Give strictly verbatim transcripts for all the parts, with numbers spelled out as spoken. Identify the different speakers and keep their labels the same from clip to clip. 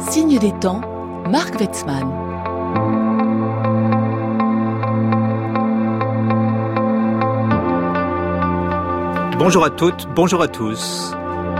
Speaker 1: Signe des temps, Marc Wetzmann.
Speaker 2: Bonjour à toutes, bonjour à tous.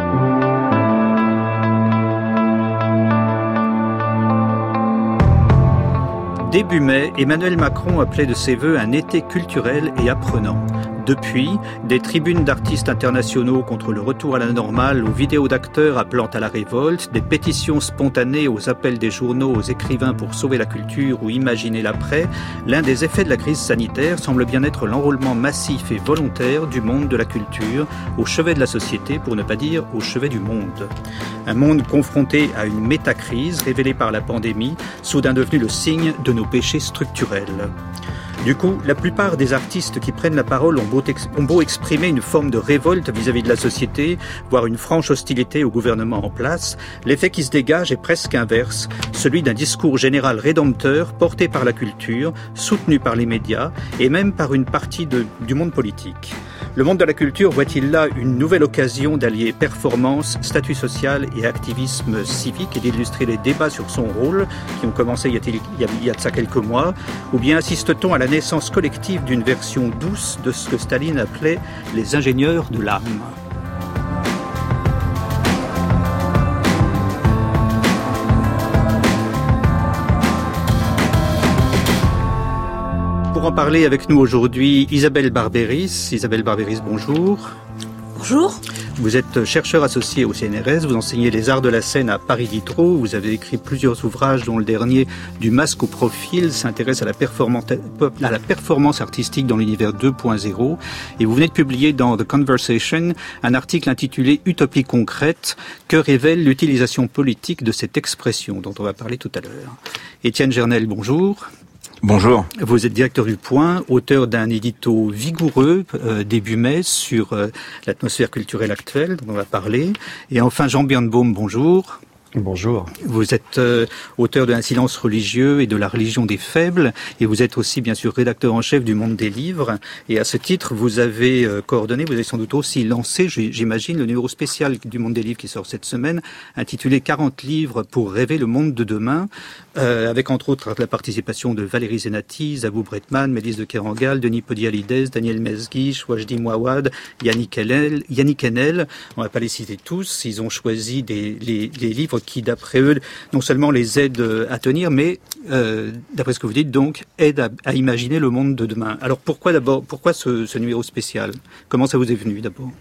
Speaker 2: Début mai, Emmanuel Macron appelait de ses vœux un été culturel et apprenant. Depuis, des tribunes d'artistes internationaux contre le retour à la normale, aux vidéos d'acteurs appelant à la révolte, des pétitions spontanées aux appels des journaux aux écrivains pour sauver la culture ou imaginer l'après, l'un des effets de la crise sanitaire semble bien être l'enrôlement massif et volontaire du monde de la culture, au chevet de la société, pour ne pas dire au chevet du monde. Un monde confronté à une métacrise révélée par la pandémie, soudain devenu le signe de nos péchés structurels. Du coup, la plupart des artistes qui prennent la parole ont beau, ex- ont beau exprimer une forme de révolte vis-à-vis de la société, voire une franche hostilité au gouvernement en place, l'effet qui se dégage est presque inverse, celui d'un discours général rédempteur porté par la culture, soutenu par les médias et même par une partie de, du monde politique. Le monde de la culture voit-il là une nouvelle occasion d'allier performance, statut social et activisme civique et d'illustrer les débats sur son rôle qui ont commencé il y a, il y a, il y a de ça quelques mois, ou bien assiste-t-on à la naissance collective d'une version douce de ce que Staline appelait les ingénieurs de l'âme? Pour en parler avec nous aujourd'hui, Isabelle Barberis. Isabelle Barberis, bonjour.
Speaker 3: Bonjour.
Speaker 2: Vous êtes chercheur associé au C N R S, vous enseignez les arts de la scène à Paris Diderot, vous avez écrit plusieurs ouvrages dont le dernier, Du masque au profil, s'intéresse à la performance, à la performance artistique dans l'univers deux point zéro, et vous venez de publier dans The Conversation un article intitulé Utopie concrète, que révèle l'utilisation politique de cette expression dont on va parler tout à l'heure. Étienne Gernel, bonjour.
Speaker 4: Bonjour.
Speaker 2: Vous êtes directeur du Point, auteur d'un édito vigoureux euh, début mai sur euh, l'atmosphère culturelle actuelle dont on va parler. Et enfin Jean Birnbaum, bonjour.
Speaker 5: Bonjour.
Speaker 2: Vous êtes euh, auteur de Un silence religieux et de La religion des faibles, et vous êtes aussi bien sûr rédacteur en chef du Monde des livres. Et à ce titre, vous avez euh, coordonné, vous avez sans doute aussi lancé, j'imagine, le numéro spécial du Monde des livres qui sort cette semaine, intitulé quarante livres pour rêver le monde de demain, euh, avec entre autres la participation de Valérie Zenati, Zabou Bretman, Mélisse de Kerangal, Denis Podialides, Daniel Mesguich, Wajdi Mouawad, Yannick Enel. Yannick Enel. On ne va pas les citer tous. Ils ont choisi des, les, les livres qui, d'après eux, non seulement les aident à tenir, mais, euh, d'après ce que vous dites, donc, aident à, à imaginer le monde de demain. Alors, pourquoi d'abord, pourquoi ce, ce numéro spécial? Comment ça vous est venu, d'abord?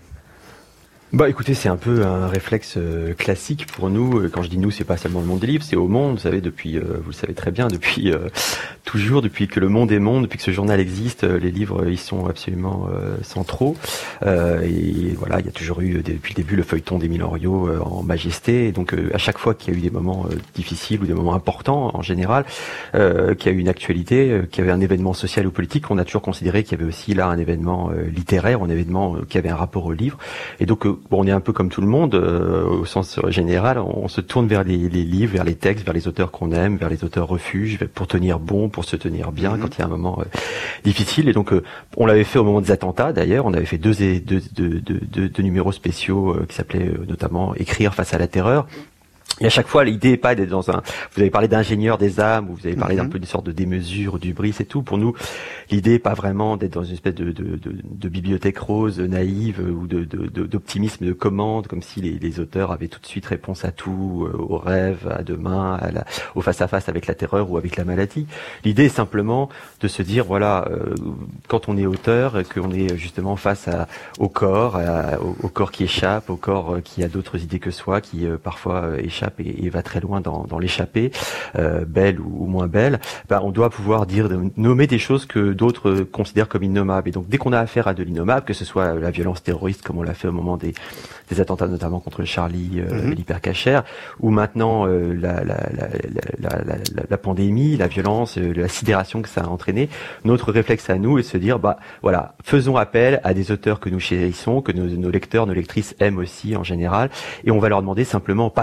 Speaker 5: Bah écoutez, c'est un peu un réflexe euh, classique pour nous. Quand je dis nous, c'est pas seulement le monde des livres, c'est au monde, vous savez, depuis, euh, vous le savez très bien, depuis euh, toujours, depuis que le monde est monde, depuis que ce journal existe, euh, les livres, ils sont absolument euh, centraux. Euh, et voilà, il y a toujours eu, depuis le début, le feuilleton d'Émile Henriot euh, en majesté. Et donc, euh, à chaque fois qu'il y a eu des moments euh, difficiles ou des moments importants, en général, euh, qu'il y a eu une actualité, euh, qu'il y avait un événement social ou politique, on a toujours considéré qu'il y avait aussi là un événement euh, littéraire, un événement euh, qui avait un rapport au livre. Et donc, euh, bon, on est un peu comme tout le monde, euh, au sens général, on se tourne vers les, les livres, vers les textes, vers les auteurs qu'on aime, vers les auteurs refuges, pour tenir bon, pour se tenir bien mmh. quand il y a un moment euh, difficile. Et donc, euh, on l'avait fait au moment des attentats, d'ailleurs, on avait fait deux, deux, deux, deux, deux, deux numéros spéciaux euh, qui s'appelaient euh, notamment « Écrire face à la terreur ». Et à chaque fois, l'idée n'est pas d'être dans un... Vous avez parlé d'ingénieur des âmes, ou vous avez parlé mm-hmm. d'un peu d'une sorte de démesure, du bris et tout. Pour nous, l'idée n'est pas vraiment d'être dans une espèce de, de, de, de bibliothèque rose, naïve, ou de, de, de, d'optimisme, de commande, comme si les, les auteurs avaient tout de suite réponse à tout, euh, au rêve, à demain, à la, au face-à-face avec la terreur ou avec la maladie. L'idée est simplement de se dire, voilà, euh, quand on est auteur, qu'on est justement face à, au corps, à, au, au corps qui échappe, au corps euh, qui a d'autres idées que soi, qui euh, parfois euh, échappe Et, et va très loin dans, dans l'échappée, euh, belle ou, ou moins belle, ben, on doit pouvoir dire, nommer des choses que d'autres considèrent comme innommables. Et donc, dès qu'on a affaire à de l'innommable, que ce soit la violence terroriste, comme on l'a fait au moment des, des attentats, notamment contre Charlie, euh, mm-hmm. l'hypercachère, ou maintenant euh, la, la, la, la, la, la, la pandémie, la violence, euh, la sidération que ça a entraîné, notre réflexe à nous est de se dire, bah voilà, faisons appel à des auteurs que nous chérissons, que nos, nos lecteurs, nos lectrices aiment aussi en général, et on va leur demander simplement, pas de réponse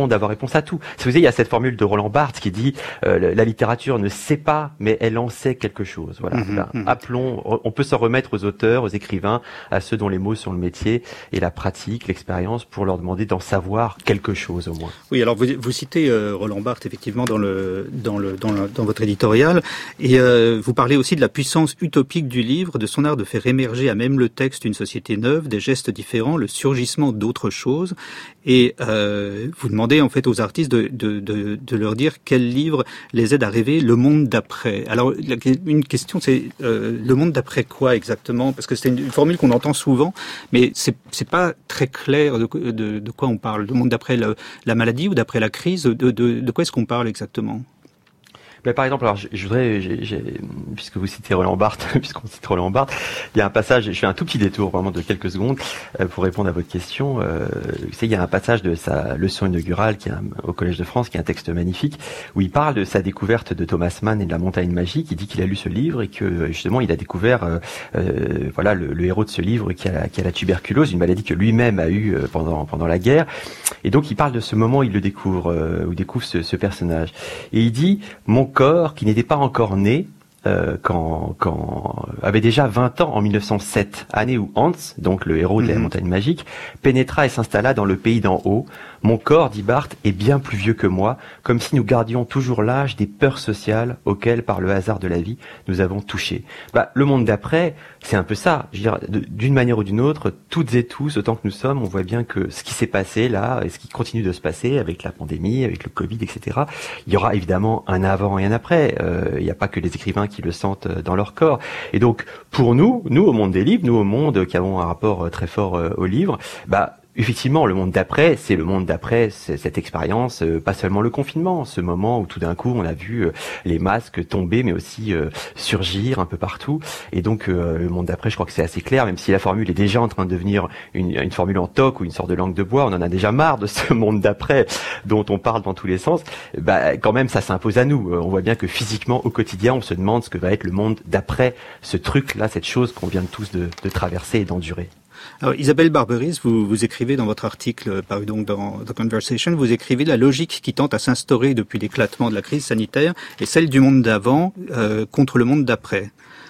Speaker 5: monde d'avoir réponse à tout. Si vous savez, il y a cette formule de Roland Barthes qui dit euh, la littérature ne sait pas, mais elle en sait quelque chose. Voilà.
Speaker 2: Mmh,
Speaker 5: Là,
Speaker 2: mmh.
Speaker 5: Appelons, on peut s'en remettre aux auteurs, aux écrivains, à ceux dont les mots sont le métier et la pratique, l'expérience, pour leur demander d'en savoir quelque chose au moins.
Speaker 2: Oui, alors vous, vous citez euh, Roland Barthes effectivement dans le dans le dans, le, dans votre éditorial, et euh, vous parlez aussi de la puissance utopique du livre, de son art de faire émerger à même le texte une société neuve, des gestes différents, le surgissement d'autres choses, et euh, vous demandez en fait aux artistes de, de de de leur dire quel livre les aide à rêver le monde d'après. Alors la, une question c'est euh, le monde d'après quoi exactement, parce que c'est une, une formule qu'on entend souvent, mais c'est c'est pas très clair de, de, de quoi on parle. Le monde d'après la, la maladie ou d'après la crise, de, de, de quoi est-ce qu'on parle exactement?
Speaker 5: Mais par exemple, alors je, je voudrais, j'ai, j'ai, puisque vous citez Roland Barthes, puisqu'on cite Roland Barthes, il y a un passage, je fais un tout petit détour vraiment de quelques secondes euh, pour répondre à votre question. Euh, vous savez, il y a un passage de sa leçon inaugurale qui est un, au Collège de France, qui est un texte magnifique, où il parle de sa découverte de Thomas Mann et de la montagne magique. Il dit qu'il a lu ce livre et que justement il a découvert, euh, euh, voilà, le, le héros de ce livre qui a, qui a la tuberculose, une maladie que lui-même a eue pendant pendant la guerre. Et donc il parle de ce moment où il le découvre, euh, où il découvre ce, ce personnage. Et il dit: mon corps, qui n'était pas encore né, euh, quand, quand avait déjà vingt ans en mille neuf cent sept, année où Hans, donc le héros de la montagne magique, pénétra et s'installa dans le pays d'en haut. Mon corps, dit Barthes, est bien plus vieux que moi, comme si nous gardions toujours l'âge des peurs sociales auxquelles, par le hasard de la vie, nous avons touché. Bah, le monde d'après, c'est un peu ça. Je veux dire, d'une manière ou d'une autre, toutes et tous, autant que nous sommes, on voit bien que ce qui s'est passé là, et ce qui continue de se passer avec la pandémie, avec le Covid, et cetera, il y aura évidemment un avant et un après. Euh, il n'y a pas que les écrivains qui le sentent dans leur corps. Et donc, pour nous, nous au monde des livres, nous au monde qui avons un rapport très fort euh, au livre, bah, effectivement, le monde d'après, c'est le monde d'après, c'est cette expérience, euh, pas seulement le confinement, ce moment où tout d'un coup on a vu euh, les masques tomber, mais aussi euh, surgir un peu partout. Et donc euh, le monde d'après, je crois que c'est assez clair, même si la formule est déjà en train de devenir une, une formule en toc ou une sorte de langue de bois, on en a déjà marre de ce monde d'après dont on parle dans tous les sens. Bah, quand même, ça s'impose à nous. On voit bien que physiquement, au quotidien, on se demande ce que va être le monde d'après, ce truc-là, cette chose qu'on vient tous de, de traverser et d'endurer.
Speaker 2: Alors, Isabelle Barberis, vous, vous écrivez dans votre article paru donc dans The Conversation, vous écrivez la logique qui tente à s'instaurer depuis l'éclatement de la crise sanitaire est celle du monde d'avant euh, contre le monde d'après.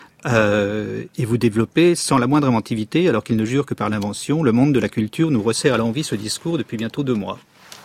Speaker 2: Euh, et vous développez sans la moindre inventivité, alors qu'il ne jure que par l'invention, le monde de la culture nous resserre à l'envi ce discours depuis bientôt deux mois.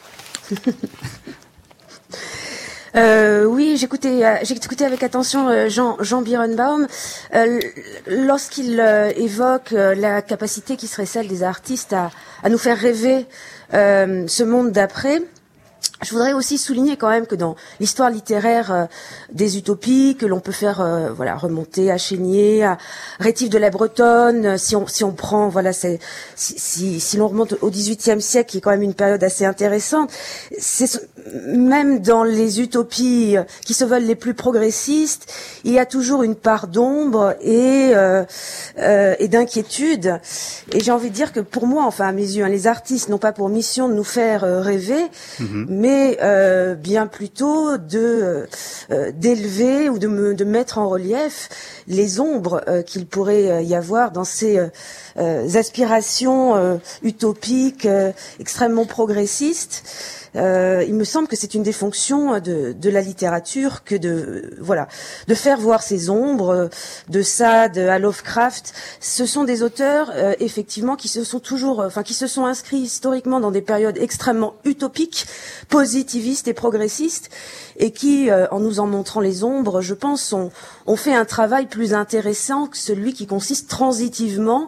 Speaker 3: Euh, oui, j'écoutais, euh, j'ai écouté avec attention euh, Jean, Jean Birenbaum euh, lorsqu'il euh, évoque euh, la capacité qui serait celle des artistes à, à nous faire rêver euh, ce monde d'après. Je voudrais aussi souligner quand même que dans l'histoire littéraire euh, des utopies, que l'on peut faire euh, voilà remonter à Chénier, à Rétif de la Bretonne, euh, si on si on prend voilà c'est si si, si l'on remonte au dix-huitième siècle, qui est quand même une période assez intéressante, c'est même dans les utopies qui se veulent les plus progressistes, il y a toujours une part d'ombre et euh, euh, et d'inquiétude. Et j'ai envie de dire que pour moi, enfin à mes yeux, hein, les artistes n'ont pas pour mission de nous faire euh, rêver, mmh. mais mais euh, bien plutôt de euh, d'élever ou de, me, de mettre en relief les ombres euh, qu'il pourrait y avoir dans ces euh, euh, aspirations euh, utopiques euh, extrêmement progressistes. Euh, il me semble que c'est une des fonctions de, de la littérature que de voilà de faire voir ces ombres, de Sade à Lovecraft. Ce sont des auteurs euh, effectivement qui se sont toujours, enfin qui se sont inscrits historiquement dans des périodes extrêmement utopiques, positivistes et progressistes, et qui, euh, en nous en montrant les ombres, je pense, ont, ont fait un travail plus intéressant que celui qui consiste transitivement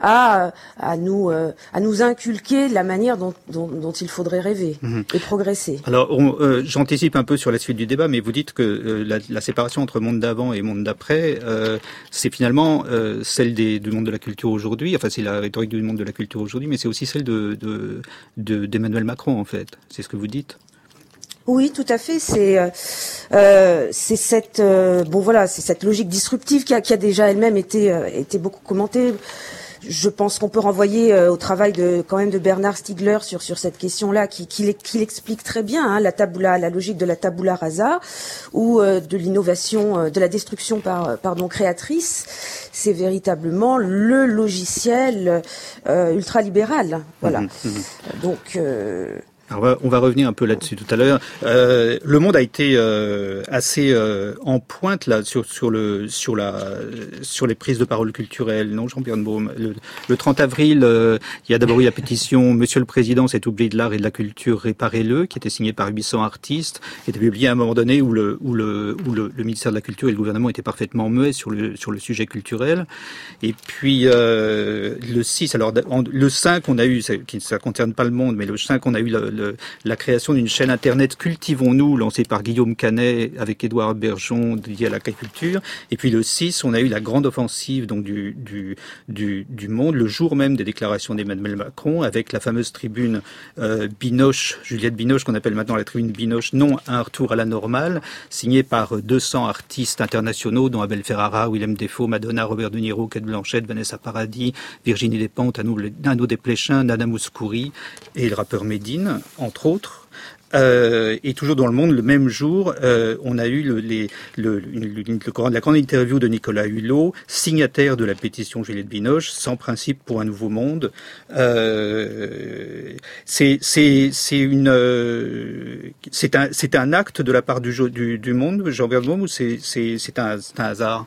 Speaker 3: à, à nous euh, à nous inculquer la manière dont, dont, dont il faudrait rêver. Mmh. Et progresser.
Speaker 2: Alors, on, euh, j'anticipe un peu sur la suite du débat, mais vous dites que euh, la, la séparation entre monde d'avant et monde d'après, euh, c'est finalement euh, celle des, du monde de la culture aujourd'hui. Enfin, c'est la rhétorique du monde de la culture aujourd'hui, mais c'est aussi celle de, de, de, d'Emmanuel Macron, en fait. C'est ce que vous dites?
Speaker 3: Oui, tout à fait. C'est euh, c'est cette euh, bon voilà, c'est cette logique disruptive qui a, qui a déjà elle-même été euh, été beaucoup commentée. Je pense qu'on peut renvoyer euh, au travail de quand même de Bernard Stiegler sur sur cette question-là, qui qui, qui l'explique très bien, hein, la tabula, la logique de la tabula rasa ou euh, de l'innovation, euh, de la destruction par pardon créatrice. C'est véritablement le logiciel euh, ultralibéral, voilà. Mmh, mmh. Donc euh,
Speaker 2: Alors on, va, on va revenir un peu là-dessus tout à l'heure. Euh, le Monde a été euh, assez euh, en pointe là sur sur le sur la sur les prises de parole culturelles. Non, Jean Birnbaum. Le, le trente avril, euh, il y a d'abord eu la pétition Monsieur le Président s'est oublié de l'art et de la culture, réparez-le, qui était signée par huit cents artistes, qui était publiée à un moment donné où le où le où le, le ministère de la Culture et le gouvernement étaient parfaitement muets sur le sur le sujet culturel. Et puis euh, le six, alors le cinq, on a eu, ça, ça concerne pas le Monde, mais le cinq, on a eu le, le la création d'une chaîne internet Cultivons-nous, lancée par Guillaume Canet avec Édouard Bergeon, dédiée à l'agriculture. Et puis le six, on a eu la grande offensive donc du du du, du Monde, le jour même des déclarations d'Emmanuel Macron, avec la fameuse tribune euh, Binoche, Juliette Binoche, qu'on appelle maintenant la tribune Binoche, non un retour à la normale, signée par deux cents artistes internationaux, dont Abel Ferrara, Willem Dafoe, Madonna, Robert De Niro, Cate Blanchett, Vanessa Paradis, Virginie Despentes, Nano Desplechin, Nana Mouskouri et le rappeur Medine, entre autres. Euh, et toujours dans le Monde, le même jour, euh, on a eu le, les, le, le, le, la grande interview de Nicolas Hulot, signataire de la pétition Juliette Binoche, sans principe pour un nouveau monde. Euh, c'est, c'est, c'est une, euh, c'est un, c'est un acte de la part du, du, du Monde, Jean Birnbaum, ou c'est, c'est, c'est un, c'est un hasard?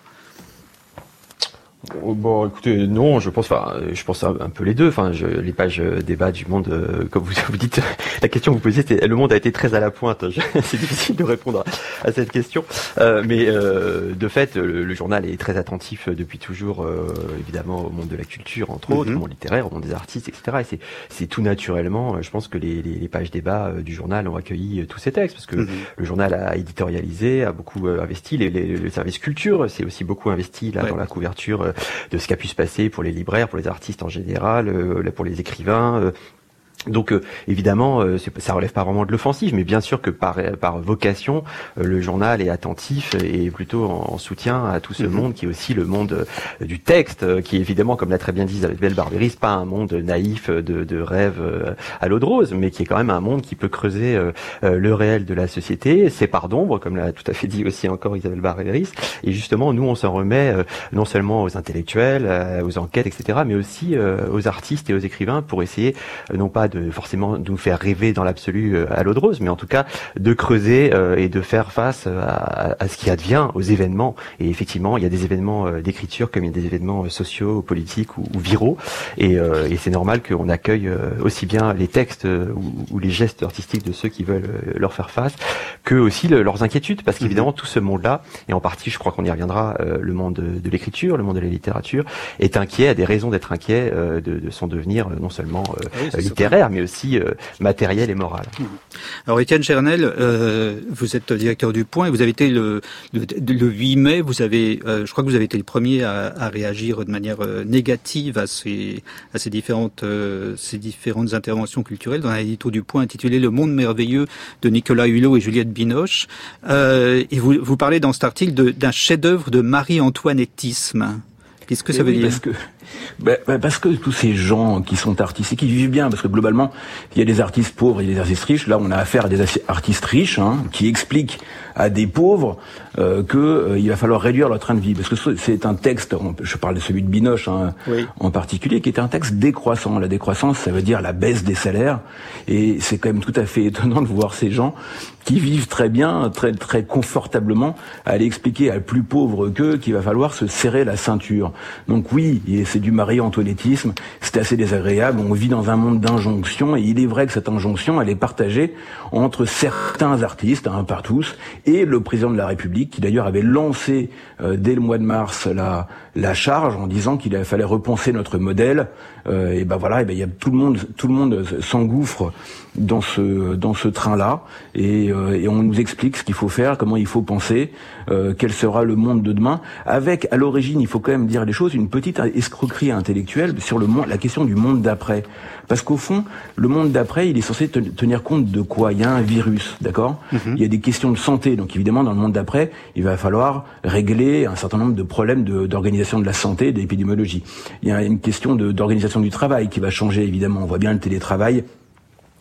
Speaker 5: Bon, écoutez, non, je pense, enfin, je pense un, un peu les deux. Enfin, je, les pages débat du Monde, euh, comme vous, vous dites, la question que vous posiez, c'était, le Monde a été très à la pointe. Je, c'est difficile de répondre à, à cette question, euh, mais euh, de fait, le, le journal est très attentif depuis toujours, euh, évidemment, au monde de la culture, entre mm-hmm. autres, au monde littéraire, au monde des artistes, et cetera. Et c'est, c'est tout naturellement. Je pense que les, les, les pages débat du journal ont accueilli tous ces textes, parce que mm-hmm. le journal a éditorialisé, a beaucoup investi. Les, les, le service culture, c'est aussi beaucoup investi là ouais. dans la couverture de ce qui a pu se passer pour les libraires, pour les artistes en général, euh, pour les écrivains. Euh, Donc euh, évidemment, euh, c'est, ça relève pas vraiment de l'offensive, mais bien sûr que par par vocation, euh, le journal est attentif et plutôt en, en soutien à tout ce mmh. monde qui est aussi le monde euh, du texte, euh, qui est évidemment, comme l'a très bien dit Isabelle Barbéris, pas un monde naïf de, de rêve euh, à l'eau de rose, mais qui est quand même un monde qui peut creuser euh, euh, le réel de la société, ses parts d'ombre, comme l'a tout à fait dit aussi encore Isabelle Barbéris. Et justement, nous, on s'en remet euh, non seulement aux intellectuels, euh, aux enquêtes, et cetera, mais aussi euh, aux artistes et aux écrivains pour essayer, euh, non pas de de forcément nous faire rêver dans l'absolu à l'eau de rose, mais en tout cas de creuser euh, et de faire face à, à ce qui advient, aux événements. Et effectivement, il y a des événements euh, d'écriture comme il y a des événements sociaux, politiques ou, ou viraux. Et, euh, et c'est normal qu'on accueille euh, aussi bien les textes euh, ou, ou les gestes artistiques de ceux qui veulent euh, leur faire face, que aussi le, leurs inquiétudes, parce qu'évidemment tout ce monde-là, et en partie, je crois qu'on y reviendra, euh, le monde de, de l'écriture, le monde de la littérature, est inquiet, a des raisons d'être inquiet euh, de, de son devenir euh, non seulement euh, oui, littéraire, mais aussi euh, matériel et moral.
Speaker 2: Alors Étienne Chernel, euh, vous êtes directeur du Point et vous avez été le, le, le huit mai, vous avez, euh, je crois que vous avez été le premier à, à réagir de manière euh, négative à ces, à ces différentes, euh, ces différentes interventions culturelles dans un édito du Point intitulé Le Monde merveilleux de Nicolas Hulot et Juliette Binoche. Euh, et vous, vous parlez dans cet article de, d'un chef-d'œuvre de Marie-Antoinettisme. Qu'est-ce que ça veut
Speaker 4: oui,
Speaker 2: dire?
Speaker 4: Parce que, ben, ben parce que tous ces gens qui sont artistes et qui vivent bien, parce que globalement, il y a des artistes pauvres et des artistes riches. Là, on a affaire à des artistes riches hein, qui expliquent à des pauvres euh, que euh, il va falloir réduire leur train de vie. Parce que c'est un texte, je parle de celui de Binoche hein, oui. en particulier, qui est un texte décroissant. La décroissance, ça veut dire la baisse des salaires. Et c'est quand même tout à fait étonnant de voir ces gens qui vivent très bien, très très confortablement, aller expliquer à plus pauvres qu'eux qu'il va falloir se serrer la ceinture. Donc oui, c'est du Marie-Antoinettisme, c'est assez désagréable, on vit dans un monde d'injonctions, et il est vrai que cette injonction, elle est partagée entre certains artistes, hein, par tous, et le président de la République, qui d'ailleurs avait lancé, euh, dès le mois de mars, la, la charge, en disant qu'il fallait repenser notre modèle, euh, et ben voilà, et ben il y a tout le monde, tout le monde s'engouffre dans ce dans ce train-là, et, euh, et on nous explique ce qu'il faut faire, comment il faut penser, euh, quel sera le monde de demain, avec à l'origine, il faut quand même dire les choses, une petite escroquerie intellectuelle sur le monde, la question du monde d'après, parce qu'au fond, le monde d'après, il est censé te, tenir compte de quoi? Il y a un virus, d'accord? Mm-hmm. Il y a des questions de santé, donc évidemment dans le monde d'après, il va falloir régler un certain nombre de problèmes de, d'organisation de la santé, d'épidémiologie. Il y a une question de, d'organisation du travail qui va changer, évidemment. On voit bien le télétravail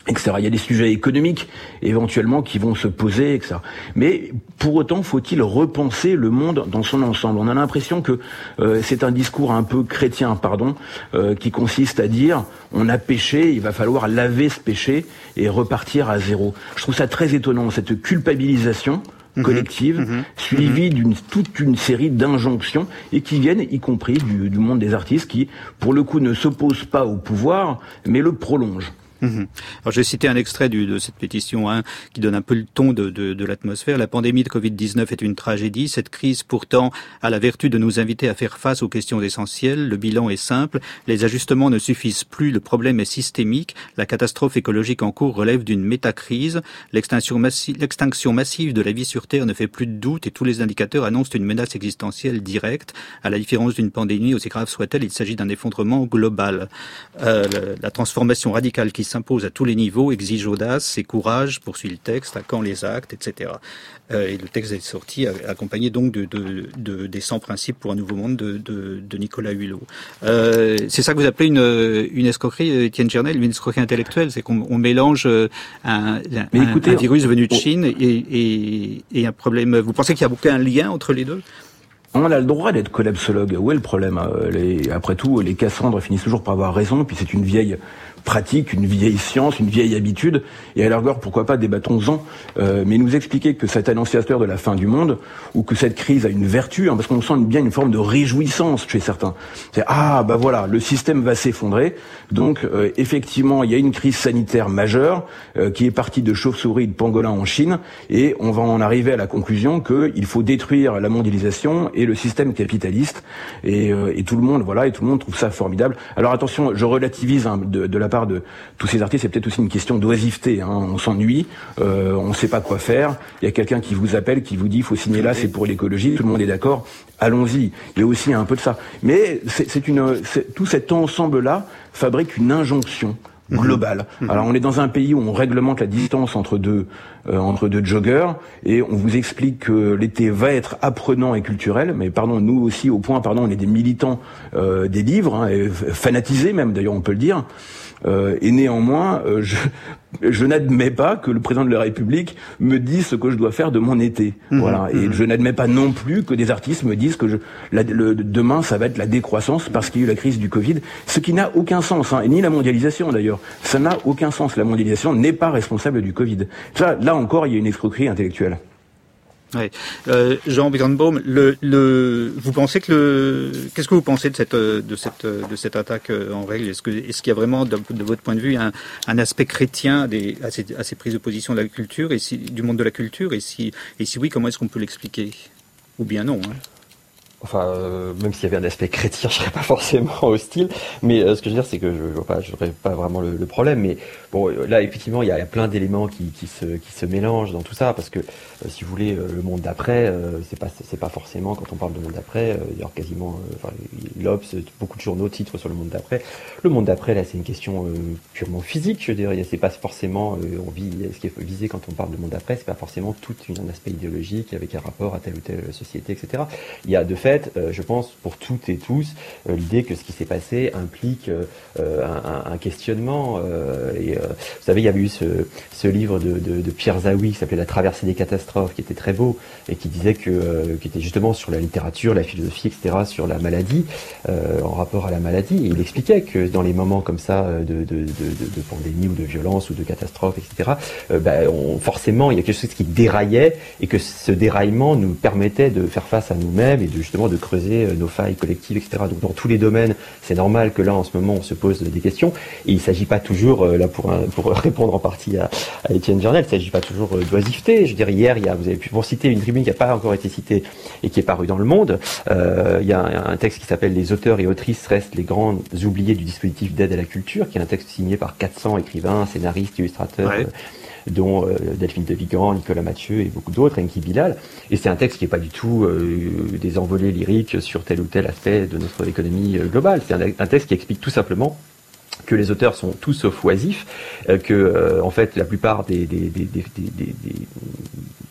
Speaker 4: et cetera. Il y a des sujets économiques, éventuellement, qui vont se poser, et cetera. Mais pour autant, faut-il repenser le monde dans son ensemble? On a l'impression que euh, c'est un discours un peu chrétien, pardon, euh, qui consiste à dire on a péché, il va falloir laver ce péché et repartir à zéro. Je trouve ça très étonnant, cette culpabilisation collective, mmh, mmh, suivie mmh. d'une toute une série d'injonctions et qui viennent, y compris du, du monde des artistes, qui, pour le coup, ne s'opposent pas au pouvoir, mais le prolongent.
Speaker 2: Mmh. Alors, j'ai cité un extrait du, de cette pétition hein, qui donne un peu le ton de, de, de l'atmosphère. La pandémie de covid dix-neuf est une tragédie. Cette crise, pourtant, a la vertu de nous inviter à faire face aux questions essentielles. Le bilan est simple. Les ajustements ne suffisent plus. Le problème est systémique. La catastrophe écologique en cours relève d'une métacrise. L'extinction, massi- l'extinction massive de la vie sur Terre ne fait plus de doute et tous les indicateurs annoncent une menace existentielle directe. À la différence d'une pandémie, aussi grave soit-elle, il s'agit d'un effondrement global. Euh, la, la transformation radicale qui s'impose à tous les niveaux, exige audace et courage, poursuit le texte, à quand les actes, et cetera. Euh, et le texte est sorti accompagné donc de, de, de, des cent principes pour un nouveau monde de, de, de Nicolas Hulot. Euh, c'est ça que vous appelez une, une escroquerie, Étienne Gernel, une escroquerie intellectuelle, c'est qu'on on mélange un, un, écoutez, un virus venu de Chine et, et, et un problème. Vous pensez qu'il n'y a aucun lien entre les deux ?
Speaker 4: On a le droit d'être collapsologue. Où est le problème ? les, Après tout, les Cassandres finissent toujours par avoir raison, puis c'est une vieille pratique, une vieille science, une vieille habitude, et à la rigueur, pourquoi pas, débattons-en, euh, mais nous expliquer que cet annonciateur de la fin du monde, ou que cette crise a une vertu, hein, parce qu'on sent bien une forme de réjouissance chez certains. C'est « Ah, bah voilà, le système va s'effondrer, donc euh, effectivement, il y a une crise sanitaire majeure, euh, qui est partie de chauves-souris et de pangolins en Chine, et on va en arriver à la conclusion qu'il faut détruire la mondialisation et le système capitaliste, et, euh, et tout le monde, voilà, et tout le monde trouve ça formidable. Alors attention, je relativise hein, de, de la part de tous ces artistes, c'est peut-être aussi une question d'oisiveté. Hein. On s'ennuie, euh, on ne sait pas quoi faire. Il y a quelqu'un qui vous appelle, qui vous dit il faut signer là, c'est pour l'écologie. Tout le monde est d'accord. Allons-y. Il y a aussi un peu de ça. Mais c'est, c'est une, c'est, tout cet ensemble-là fabrique une injonction globale. Mmh. Alors on est dans un pays où on réglemente la distance entre deux euh, entre deux joggeurs et on vous explique que l'été va être apprenant et culturel, mais pardon, nous aussi au point, pardon, on est des militants euh, des livres, hein, et fanatisés même d'ailleurs on peut le dire. Euh, et néanmoins, euh, je, je n'admets pas que le président de la République me dise ce que je dois faire de mon été. Mmh, voilà. Mmh. Et je n'admets pas non plus que des artistes me disent que je, la, le, demain, ça va être la décroissance parce qu'il y a eu la crise du Covid. Ce qui n'a aucun sens, hein, et ni la mondialisation d'ailleurs. Ça n'a aucun sens. La mondialisation n'est pas responsable du Covid. Ça, là encore, il y a une escroquerie intellectuelle.
Speaker 2: Ouais. Euh, Jean Birnbaum, le, le, vous pensez que le, qu'est-ce que vous pensez de cette, de cette, de cette attaque en règle ? Est-ce que, est-ce qu'il y a vraiment, de, de votre point de vue, un, un aspect chrétien des, à, ces, à ces prises de position de la culture et si, du monde de la culture, et si, et si oui, comment est-ce qu'on peut l'expliquer ? Ou bien non, hein ?
Speaker 5: Enfin, euh, même s'il y avait un aspect chrétien, je serais pas forcément hostile. Mais euh, ce que je veux dire, c'est que je vois pas, je n'aurais pas vraiment le, le problème. Mais bon, là, effectivement, il y a, il y a plein d'éléments qui, qui se, qui se mélangent dans tout ça, parce que euh, si vous voulez, euh, le monde d'après, euh, c'est pas, c'est pas forcément quand on parle de monde d'après. Euh, il y a quasiment, euh, enfin, l'Obs, beaucoup de journaux titrent sur le monde d'après. Le monde d'après, là, c'est une question euh, purement physique. Je dirais, c'est pas forcément, euh, on vit, ce qui est visé quand on parle de monde d'après, c'est pas forcément tout un aspect idéologique avec un rapport à telle ou telle société, et cetera. Il y a de fait, Euh, je pense, pour toutes et tous, euh, l'idée que ce qui s'est passé implique euh, un, un questionnement. Euh, et, euh, vous savez, il y avait eu ce, ce livre de, de, de Pierre Zaoui qui s'appelait La traversée des catastrophes, qui était très beau et qui disait que, euh, qui était justement sur la littérature, la philosophie, et cetera, sur la maladie, euh, en rapport à la maladie. Et il expliquait que dans les moments comme ça de, de, de, de pandémie ou de violence ou de catastrophe, et cetera, euh, ben, on, forcément, il y a quelque chose qui déraillait et que ce déraillement nous permettait de faire face à nous-mêmes et de justement de creuser nos failles collectives, et cetera. Donc dans tous les domaines, c'est normal que là, en ce moment, on se pose des questions. Et il ne s'agit pas toujours, là pour, un, pour répondre en partie à, à Étienne Gernel, il ne s'agit pas toujours d'oisiveté. Je veux dire, hier, il y a, vous avez pu pour citer une tribune qui n'a pas encore été citée et qui est parue dans Le Monde. Euh, il y a un, un texte qui s'appelle « Les auteurs et autrices restent les grands oubliés du dispositif d'aide à la culture », qui est un texte signé par quatre cents écrivains, scénaristes, illustrateurs, ouais. euh, dont euh, Delphine de Vigan, Nicolas Mathieu et beaucoup d'autres, Enki Bilal. Et c'est un texte qui n'est pas du tout euh, des envolées lyriques sur tel ou tel aspect de notre économie euh, globale. C'est un, un texte qui explique tout simplement que les auteurs sont tous sauf oisifs, euh, que euh, en fait la plupart des, des, des, des, des, des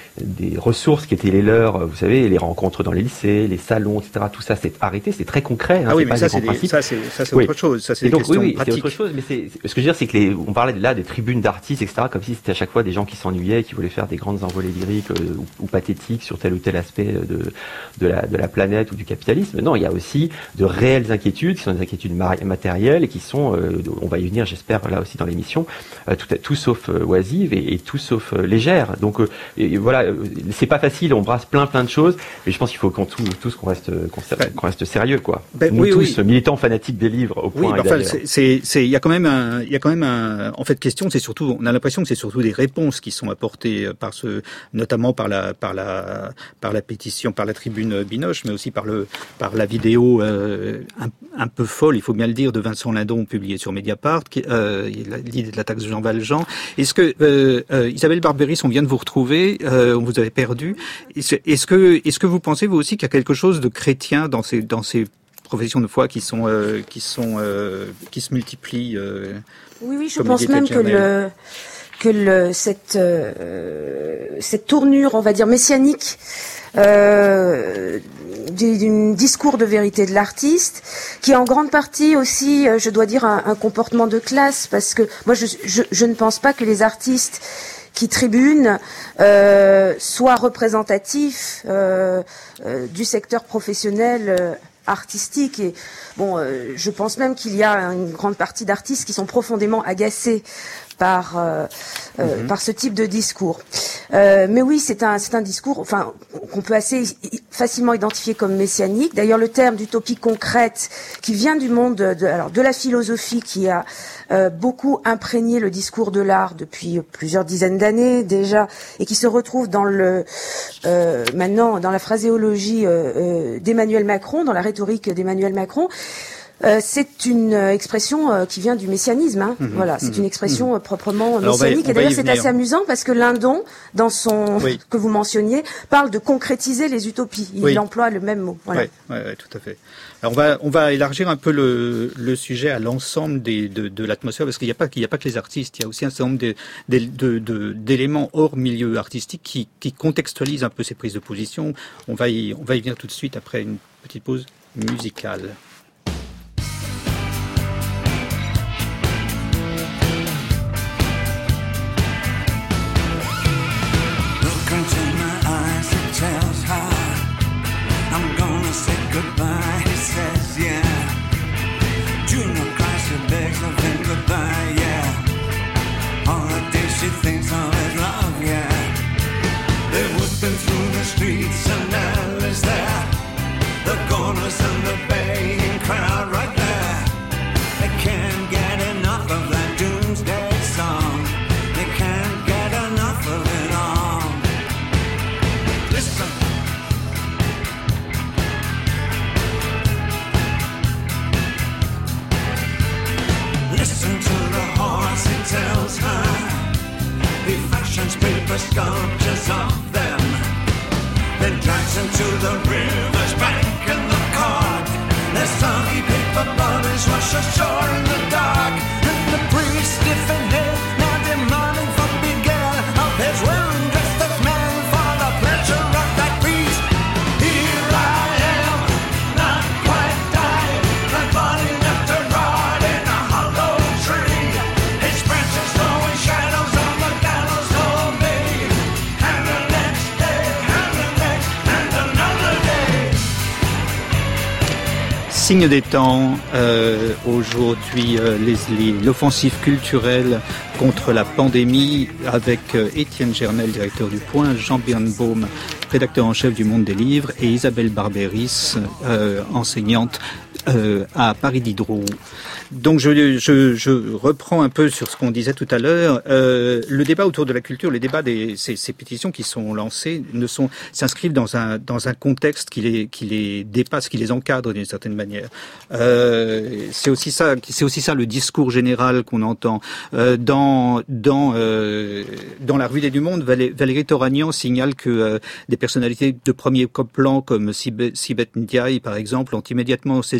Speaker 5: des ressources qui étaient les leurs, vous savez, les rencontres dans les lycées, les salons, et cetera. Tout ça s'est arrêté, c'est très concret. Hein,
Speaker 2: ah oui,
Speaker 5: mais
Speaker 2: pas
Speaker 5: ça,
Speaker 2: des
Speaker 5: c'est des,
Speaker 2: ça c'est ça c'est
Speaker 5: oui.
Speaker 2: autre chose. Ça c'est
Speaker 5: et
Speaker 2: des
Speaker 5: donc,
Speaker 2: questions
Speaker 5: oui, oui,
Speaker 2: pratiques.
Speaker 5: c'est autre chose. Mais c'est ce que je veux dire, c'est que les, on parlait là des tribunes d'artistes, et cetera. Comme si c'était à chaque fois des gens qui s'ennuyaient, qui voulaient faire des grandes envolées lyriques euh, ou, ou pathétiques sur tel ou tel aspect de de la de la planète ou du capitalisme. Non, il y a aussi de réelles inquiétudes qui sont des inquiétudes matérielles et qui sont, euh, on va y venir, j'espère, là aussi dans l'émission, euh, tout, tout sauf euh, oisives et, et tout sauf euh, légères. Donc euh, et, voilà, euh, c'est pas facile, on brasse plein plein de choses, mais je pense qu'il faut qu'on tous, tous qu'on reste qu'on, qu'on reste sérieux, quoi.
Speaker 2: Ben,
Speaker 5: Nous
Speaker 2: oui,
Speaker 5: tous,
Speaker 2: oui.
Speaker 5: militants fanatiques des livres, au point.
Speaker 2: Oui, bah, enfin, c'est, c'est, c'est, il y a quand même un, il y a quand même un, en fait, question, c'est surtout, on a l'impression que c'est surtout des réponses qui sont apportées par ce, notamment par la, par la, par la pétition, par la tribune Binoche, mais aussi par le, par la vidéo euh, un, un peu folle, il faut bien le dire, de Vincent Lindon publiée sur Mediapart, qui, euh, l'idée de la taxe de Jean Valjean. Est-ce que euh, euh, Isabelle Barberis, on vient de vous retrouver, euh, on vous avait perdu. Est-ce, est-ce que, est-ce que vous pensez vous aussi qu'il y a quelque chose de chrétien dans ces, dans ces professions de foi qui sont, euh, qui sont, euh, qui se multiplient? Euh,
Speaker 3: oui, oui, je pense même que le, que le, cette, euh, cette tournure, on va dire messianique, Euh, du discours de vérité de l'artiste, qui est en grande partie aussi, je dois dire, un, un comportement de classe, parce que moi, je, je, je ne pense pas que les artistes qui tribunent euh, soient représentatifs euh, euh, du secteur professionnel euh, artistique. Et bon, euh, je pense même qu'il y a une grande partie d'artistes qui sont profondément agacés par euh, euh, mm-hmm. par ce type de discours. Euh, mais oui, c'est un c'est un discours, enfin, qu'on peut assez facilement identifier comme messianique. D'ailleurs, le terme d'utopie concrète, qui vient du monde de, de alors de la philosophie, qui a euh, beaucoup imprégné le discours de l'art depuis plusieurs dizaines d'années déjà, et qui se retrouve dans le euh, maintenant dans la phraséologie euh, euh, d'Emmanuel Macron, dans la rhétorique d'Emmanuel Macron. Euh, c'est une euh, expression euh, qui vient du messianisme. Hein. Mmh, voilà, c'est mmh, une expression euh, proprement Alors messianique. Va, et d'ailleurs, c'est assez amusant parce que Lindon, dans son oui. que vous mentionniez, parle de concrétiser les utopies. Il oui. emploie le même mot. Voilà.
Speaker 2: Oui, ouais, ouais, tout à fait. Alors on va on va élargir un peu le, le sujet à l'ensemble des, de, de l'atmosphère, parce qu'il n'y a pas qu'il y a pas que les artistes. Il y a aussi un certain nombre de, de, de, de, d'éléments hors milieu artistique qui, qui contextualisent un peu ces prises de position. On va y on va y venir tout de suite après une petite pause musicale.
Speaker 6: Goodbye, he says, yeah. Junior cries, she begs of him goodbye, yeah. All the day she thinks of his love, yeah. They're whipping through the streets and alleys there. The corners and the baying crowd right there. They can't get enough of that doomsday song. They can't get enough of it all. Listen. Listen to the horse, he tells her. He fashions paper sculptures of them, then drags them to the river's bank in the cart. Their soggy paper bodies wash ashore in the dark, and the priest, stiff in head, now demanding from began of his well-dressed man for the pleasure of that beast. Here I am, not quite died, my body left to rot in a hollow tree. Its branches throwing shadows on the gallows for me. And the next day, and the next, and another day.
Speaker 2: Signe des temps, euh, aujourd'hui, euh, les, les, l'offensive culturelle contre la pandémie, avec euh, Étienne Gernel, directeur du Point, Jean Birnbaum, rédacteur en chef du Monde des Livres, et Isabelle Barberis, euh, enseignante euh, à Paris Diderot. Donc je, je, je reprends un peu sur ce qu'on disait tout à l'heure. Euh, le débat autour de la culture, les débats des ces, ces pétitions qui sont lancées ne sont s'inscrivent dans un dans un contexte qui les qui les dépasse, qui les encadre d'une certaine manière. Euh, c'est aussi ça, c'est aussi ça le discours général qu'on entend euh, dans dans euh, dans la Revue du Monde. Valé, Valérie Toragnan signale que euh, des personnalités de premier plan comme Sibeth Ndiaye par exemple ont immédiatement saisi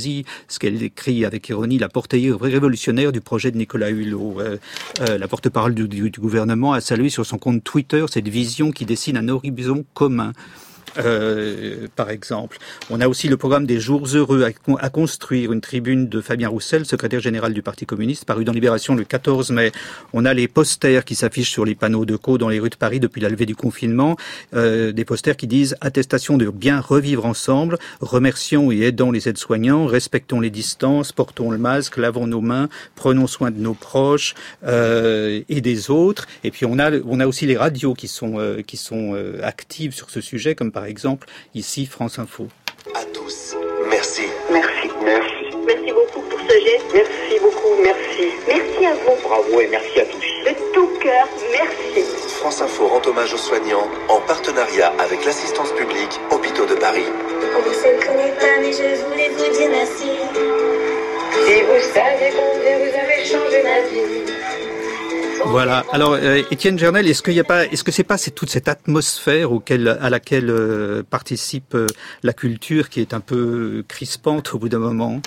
Speaker 2: choisi ce qu'elle écrit avec ironie, la portée révolutionnaire du projet de Nicolas Hulot. Euh, euh, la porte-parole du, du, du gouvernement a salué sur son compte Twitter cette vision qui dessine un horizon commun. Euh, par exemple. On a aussi le programme des jours heureux à, à construire, une tribune de Fabien Roussel, secrétaire général du Parti communiste, paru dans Libération le quatorze mai. On a les posters qui s'affichent sur les panneaux de Caux dans les rues de Paris depuis la levée du confinement, euh, des posters qui disent « Attestation de bien revivre ensemble, remercions et aidons les aides-soignants, respectons les distances, portons le masque, lavons nos mains, prenons soin de nos proches euh, et des autres ». Et puis on a, on a aussi les radios qui sont, euh, qui sont euh, actives sur ce sujet, comme par exemple, ici, France Info.
Speaker 7: À tous, merci.
Speaker 8: Merci. Merci. Merci beaucoup pour ce geste. Merci beaucoup, merci. Merci à vous.
Speaker 9: Bravo et merci à tous.
Speaker 8: De tout cœur, merci.
Speaker 7: France Info rend hommage aux soignants en partenariat avec l'assistance publique Hôpitaux de Paris.
Speaker 10: On ne se connaît pas, mais je voulais vous dire merci.
Speaker 8: Si vous saviez combien vous avez changé ma vie.
Speaker 2: Voilà. Alors, euh, Étienne Gernel, est-ce qu'il y a pas, est-ce que c'est pas c'est toute cette atmosphère auquel, à laquelle euh, participe euh, la culture qui est un peu crispante au bout d'un moment?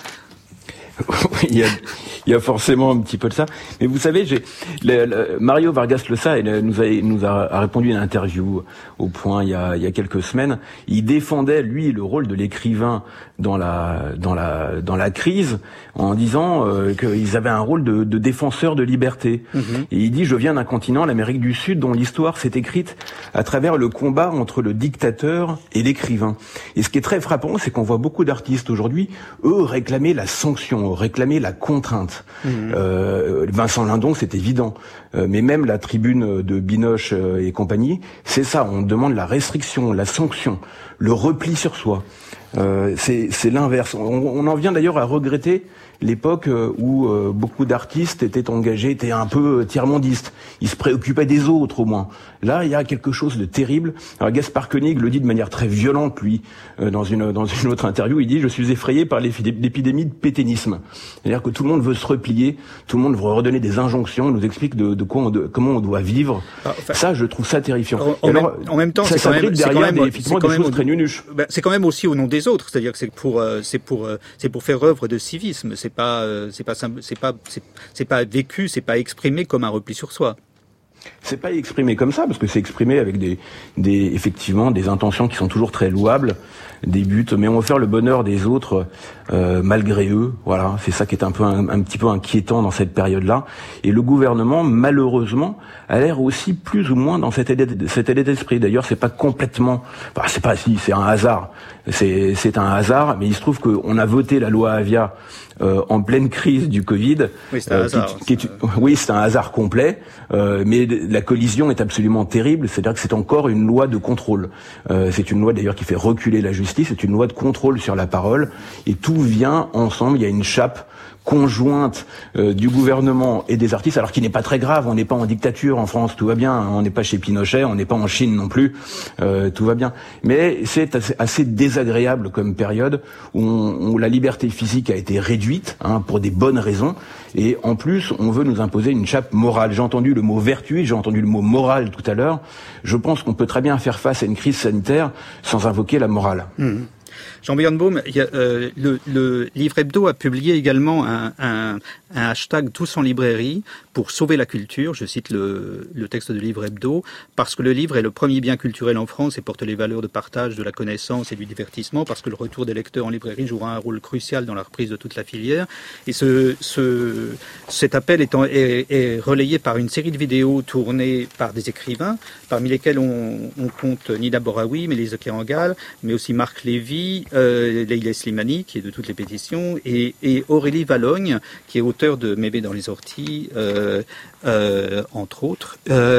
Speaker 4: il, y a, il y a forcément un petit peu de ça. Mais vous savez, j'ai, le, le, Mario Vargas Llosa nous a, nous a, a répondu à une interview au Point il y a, il y a quelques semaines. Il défendait, lui, le rôle de l'écrivain dans la, dans la, dans la crise, en disant euh, qu'ils avaient un rôle de, de défenseur de liberté. Mm-hmm. Et il dit, je viens d'un continent, l'Amérique du Sud, dont l'histoire s'est écrite à travers le combat entre le dictateur et l'écrivain. Et ce qui est très frappant, c'est qu'on voit beaucoup d'artistes aujourd'hui, eux, réclamer la sanction, réclamer la contrainte. Mmh. Euh, Vincent Lindon, c'est évident. Euh, mais même la tribune de Binoche euh, et compagnie, c'est ça. On demande la restriction, la sanction, le repli sur soi. Euh, c'est, c'est l'inverse. On, on en vient d'ailleurs à regretter l'époque où euh, beaucoup d'artistes étaient engagés, étaient un peu tiers-mondistes. Ils se préoccupaient des autres, au moins. Là, il y a quelque chose de terrible. Alors, Gaspard Koenig le dit de manière très violente, lui, euh, dans une dans une autre interview. Il dit « Je suis effrayé par l'épidémie de pétainisme ». C'est-à-dire que tout le monde veut se replier, tout le monde veut redonner des injonctions, nous explique de, de quoi on de, comment on doit vivre. Ah, enfin, ça, je trouve ça terrifiant.
Speaker 2: En, en, alors, même, en même temps, ça, c'est, quand même, c'est quand même,
Speaker 4: des, c'est quand même, très nunuches.
Speaker 2: Ben, c'est quand même aussi au nom des autres. C'est-à-dire que c'est pour, euh, c'est pour, euh, c'est pour faire œuvre de civisme. C'est pas, euh, c'est pas, c'est pas, c'est, c'est pas vécu, c'est pas exprimé comme un repli sur soi.
Speaker 4: C'est pas exprimé comme ça, parce que c'est exprimé avec des, des, effectivement, des intentions qui sont toujours très louables, des buts, mais on veut faire le bonheur des autres, euh, malgré eux. Voilà. C'est ça qui est un peu, un, un petit peu inquiétant dans cette période-là. Et le gouvernement, malheureusement, a l'air aussi plus ou moins dans cet état, cet état d'esprit. D'ailleurs, c'est pas complètement, enfin, c'est pas si, c'est un hasard. C'est, c'est un hasard, mais il se trouve qu'on a voté la loi Avia, Euh, en pleine crise du Covid.
Speaker 2: Oui, c'est un euh, hasard.
Speaker 4: Qui, qui est, oui, c'est un hasard complet, euh, mais la collision est absolument terrible, c'est-à-dire que c'est encore une loi de contrôle. Euh, c'est une loi d'ailleurs qui fait reculer la justice, c'est une loi de contrôle sur la parole, et tout vient ensemble, il y a une chape conjointe euh, du gouvernement et des artistes, alors qui n'est pas très grave, on n'est pas en dictature en France, tout va bien, on n'est pas chez Pinochet, on n'est pas en Chine non plus, euh, tout va bien. Mais c'est assez, assez désagréable comme période où, on, où la liberté physique a été réduite, hein, pour des bonnes raisons, et en plus on veut nous imposer une chape morale. J'ai entendu le mot vertu, j'ai entendu le mot morale tout à l'heure. Je pense qu'on peut très bien faire face à une crise sanitaire sans invoquer la morale.
Speaker 2: Mmh. Jean Birnbaum, il y a, euh, le, le Livre Hebdo a publié également un, un, un hashtag Tous en librairie pour sauver la culture. Je cite le, le texte de Livre Hebdo, parce que le livre est le premier bien culturel en France et porte les valeurs de partage, de la connaissance et du divertissement, parce que le retour des lecteurs en librairie jouera un rôle crucial dans la reprise de toute la filière. Et ce, ce, cet appel est, en, est, est relayé par une série de vidéos tournées par des écrivains, parmi lesquels on, on compte Nida Boraoui, Mélise Kerangal, mais aussi Marc Lévy, Euh, Leïla Slimani, qui est de toutes les pétitions, et, et Aurélie Valogne, qui est auteur de Mémé dans les orties, euh, euh, entre autres,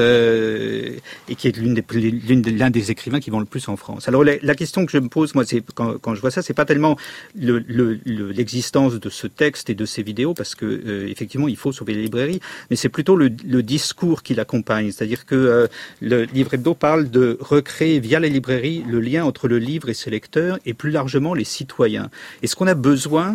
Speaker 2: euh, et qui est l'une des, l'une des, l'un des écrivains qui vend le plus en France. Alors la, la question que je me pose, moi, c'est quand, quand je vois ça, c'est pas tellement le, le, le, l'existence de ce texte et de ces vidéos, parce que euh, effectivement, il faut sauver les librairies, mais c'est plutôt le, le discours qui l'accompagne. C'est-à-dire que euh, le Livre Hebdo parle de recréer via les librairies le lien entre le livre et ses lecteurs, et plus largement les citoyens. Est-ce qu'on a besoin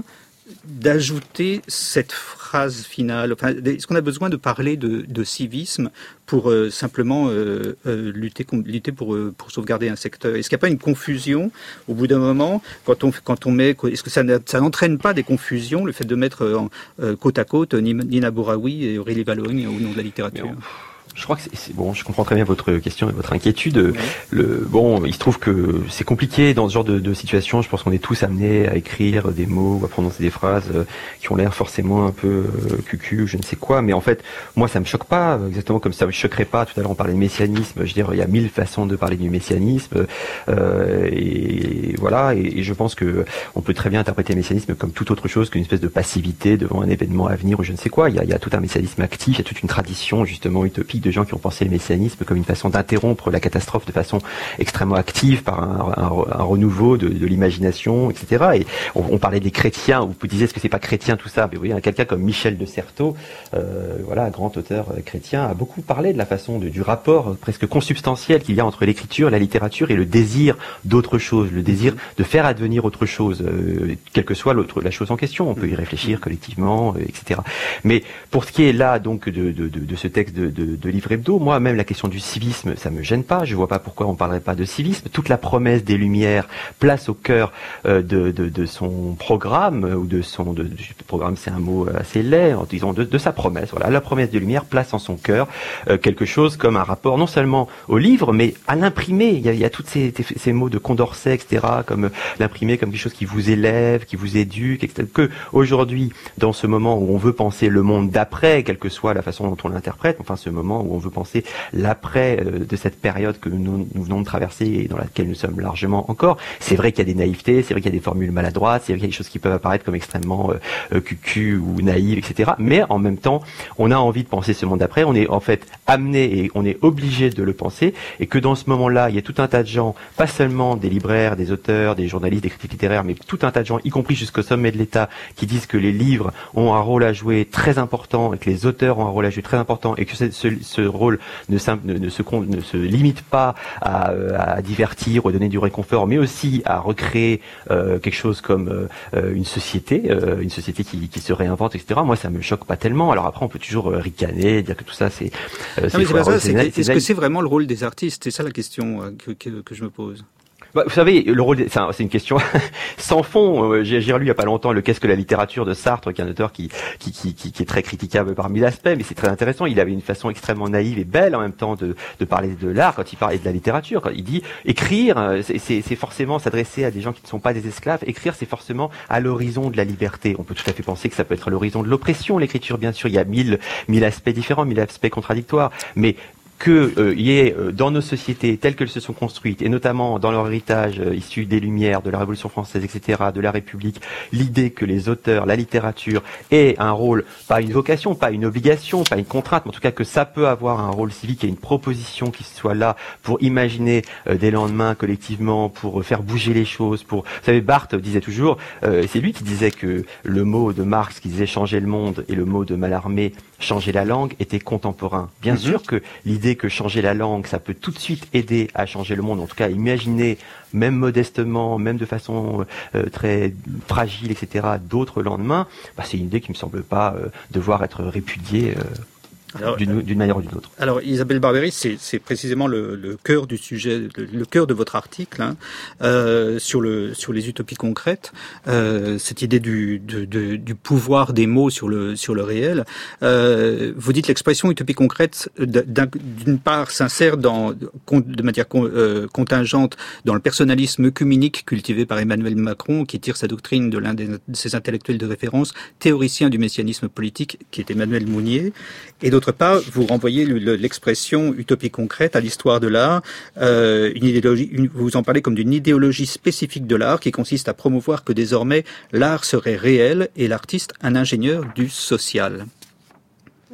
Speaker 2: d'ajouter cette phrase finale? Enfin, est-ce qu'on a besoin de parler de, de civisme pour euh, simplement euh, euh, lutter, lutter pour, euh, pour sauvegarder un secteur? Est-ce qu'il n'y a pas une confusion au bout d'un moment quand on, quand on met, est-ce que ça, ça n'entraîne pas des confusions, le fait de mettre en, euh, côte à côte Nina Bouraoui et Aurélie Valogne au nom de la littérature?
Speaker 5: Je crois que c'est, c'est bon. Je comprends très bien votre question et votre inquiétude. Oui. Le bon, il se trouve que c'est compliqué dans ce genre de, de situation. Je pense qu'on est tous amenés à écrire des mots ou à prononcer des phrases euh, qui ont l'air forcément un peu euh, cucu, je ne sais quoi. Mais en fait, moi, ça me choque pas. Exactement comme ça me choquerait pas. Tout à l'heure, on parlait de messianisme. Je veux dire, il y a mille façons de parler du messianisme. Euh, et, et voilà. Et, et je pense que on peut très bien interpréter le messianisme comme toute autre chose qu'une espèce de passivité devant un événement à venir ou je ne sais quoi. Il y a, il y a tout un messianisme actif. Il y a toute une tradition justement utopique de gens qui ont pensé le messianisme comme une façon d'interrompre la catastrophe de façon extrêmement active par un, un, un renouveau de, de l'imagination, et cetera. Et on, on parlait des chrétiens, vous disiez est-ce que c'est pas chrétien tout ça? Mais vous voyez, quelqu'un comme Michel de Certeau, euh, voilà, un grand auteur chrétien, a beaucoup parlé de la façon de, du rapport presque consubstantiel qu'il y a entre l'écriture, la littérature et le désir d'autre chose, le désir de faire advenir autre chose, euh, quelle que soit l'autre, la chose en question. On peut y réfléchir collectivement, euh, et cetera. Mais pour ce qui est là donc de, de, de, de ce texte de, de, de Livre Hebdo, moi, même la question du civisme, ça me gêne pas. Je vois pas pourquoi on parlerait pas de civisme. Toute la promesse des Lumières place au cœur euh, de, de, de son programme ou de son de, de programme, c'est un mot assez laid, disons de, de sa promesse. Voilà, la promesse des Lumières place en son cœur euh, quelque chose comme un rapport non seulement au livre, mais à l'imprimé. Il y a, il y a tous ces, ces mots de Condorcet, et cetera, comme euh, l'imprimé comme quelque chose qui vous élève, qui vous éduque, et cetera. Que aujourd'hui, dans ce moment où on veut penser le monde d'après, quelle que soit la façon dont on l'interprète, enfin ce moment où on veut penser l'après euh, de cette période que nous, nous venons de traverser et dans laquelle nous sommes largement encore. C'est vrai qu'il y a des naïvetés, c'est vrai qu'il y a des formules maladroites, c'est vrai qu'il y a des choses qui peuvent apparaître comme extrêmement euh, euh, cucu ou naïves, et cetera. Mais en même temps, on a envie de penser ce monde d'après, on est en fait amené et on est obligé de le penser, et que dans ce moment-là, il y a tout un tas de gens, pas seulement des libraires, des auteurs, des journalistes, des critiques littéraires, mais tout un tas de gens, y compris jusqu'au sommet de l'État, qui disent que les livres ont un rôle à jouer très important, et que les auteurs ont un rôle à jouer très important, et que ce, ce, ce rôle ne, ne, ne, se, ne se limite pas à, à divertir ou à donner du réconfort, mais aussi à recréer euh, quelque chose comme euh, une société, euh, une société qui, qui se réinvente, et cetera. Moi, ça me choque pas tellement. Alors après, on peut toujours euh, ricaner, dire que tout ça, c'est... Euh,
Speaker 2: non, mais c'est pas ça, c'est, c'est, est-ce que c'est vraiment le rôle des artistes? C'est ça la question euh, que, que, que je me pose.
Speaker 5: Bah, vous savez, le rôle, c'est, un, c'est une question sans fond. Euh, j'ai, j'ai relu il y a pas longtemps le Qu'est-ce que la littérature de Sartre, qui est un auteur qui, qui, qui, qui, qui est très critiquable par mille aspects, mais c'est très intéressant. Il avait une façon extrêmement naïve et belle en même temps de, de parler de l'art quand il parlait de la littérature. Quand il dit écrire, c'est, c'est, c'est forcément s'adresser à des gens qui ne sont pas des esclaves. Écrire, c'est forcément à l'horizon de la liberté. On peut tout à fait penser que ça peut être à l'horizon de l'oppression. L'écriture, bien sûr, il y a mille, mille aspects différents, mille aspects contradictoires, mais que euh, y ait euh, dans nos sociétés telles qu'elles se sont construites, et notamment dans leur héritage euh, issu des Lumières, de la Révolution française, et cetera, de la République, l'idée que les auteurs, la littérature aient un rôle, pas une vocation, pas une obligation, pas une contrainte, mais en tout cas que ça peut avoir un rôle civique et une proposition qui soit là pour imaginer euh, des lendemains collectivement, pour euh, faire bouger les choses, pour... Vous savez, Barthes disait toujours, euh, c'est lui qui disait que le mot de Marx qui disait changer le monde et le mot de Mallarmé changer la langue était contemporain. Bien mm-hmm. sûr que l'idée que changer la langue, ça peut tout de suite aider à changer le monde, en tout cas imaginer, même modestement, même de façon euh, très fragile, et cetera, d'autres lendemains, bah, c'est une idée qui me semble pas euh, devoir être répudiée euh, Alors, d'une, d'une manière ou d'une autre.
Speaker 2: Alors Isabelle Barberis, c'est, c'est précisément le, le cœur du sujet, le, le cœur de votre article hein, euh, sur le sur les utopies concrètes, euh, cette idée du, de, de, du pouvoir des mots sur le sur le réel. Euh, vous dites l'expression utopie concrète d'une part s'insère dans de manière euh, contingente dans le personnalisme œcuménique cultivé par Emmanuel Macron, qui tire sa doctrine de l'un de ses intellectuels de référence, théoricien du messianisme politique, qui est Emmanuel Mounier, et d'autre part, vous renvoyez l'expression utopie concrète à l'histoire de l'art. Euh, une idéologie, une, vous en parlez comme d'une idéologie spécifique de l'art qui consiste à promouvoir que désormais l'art serait réel et l'artiste un ingénieur du social.
Speaker 3: Mmh.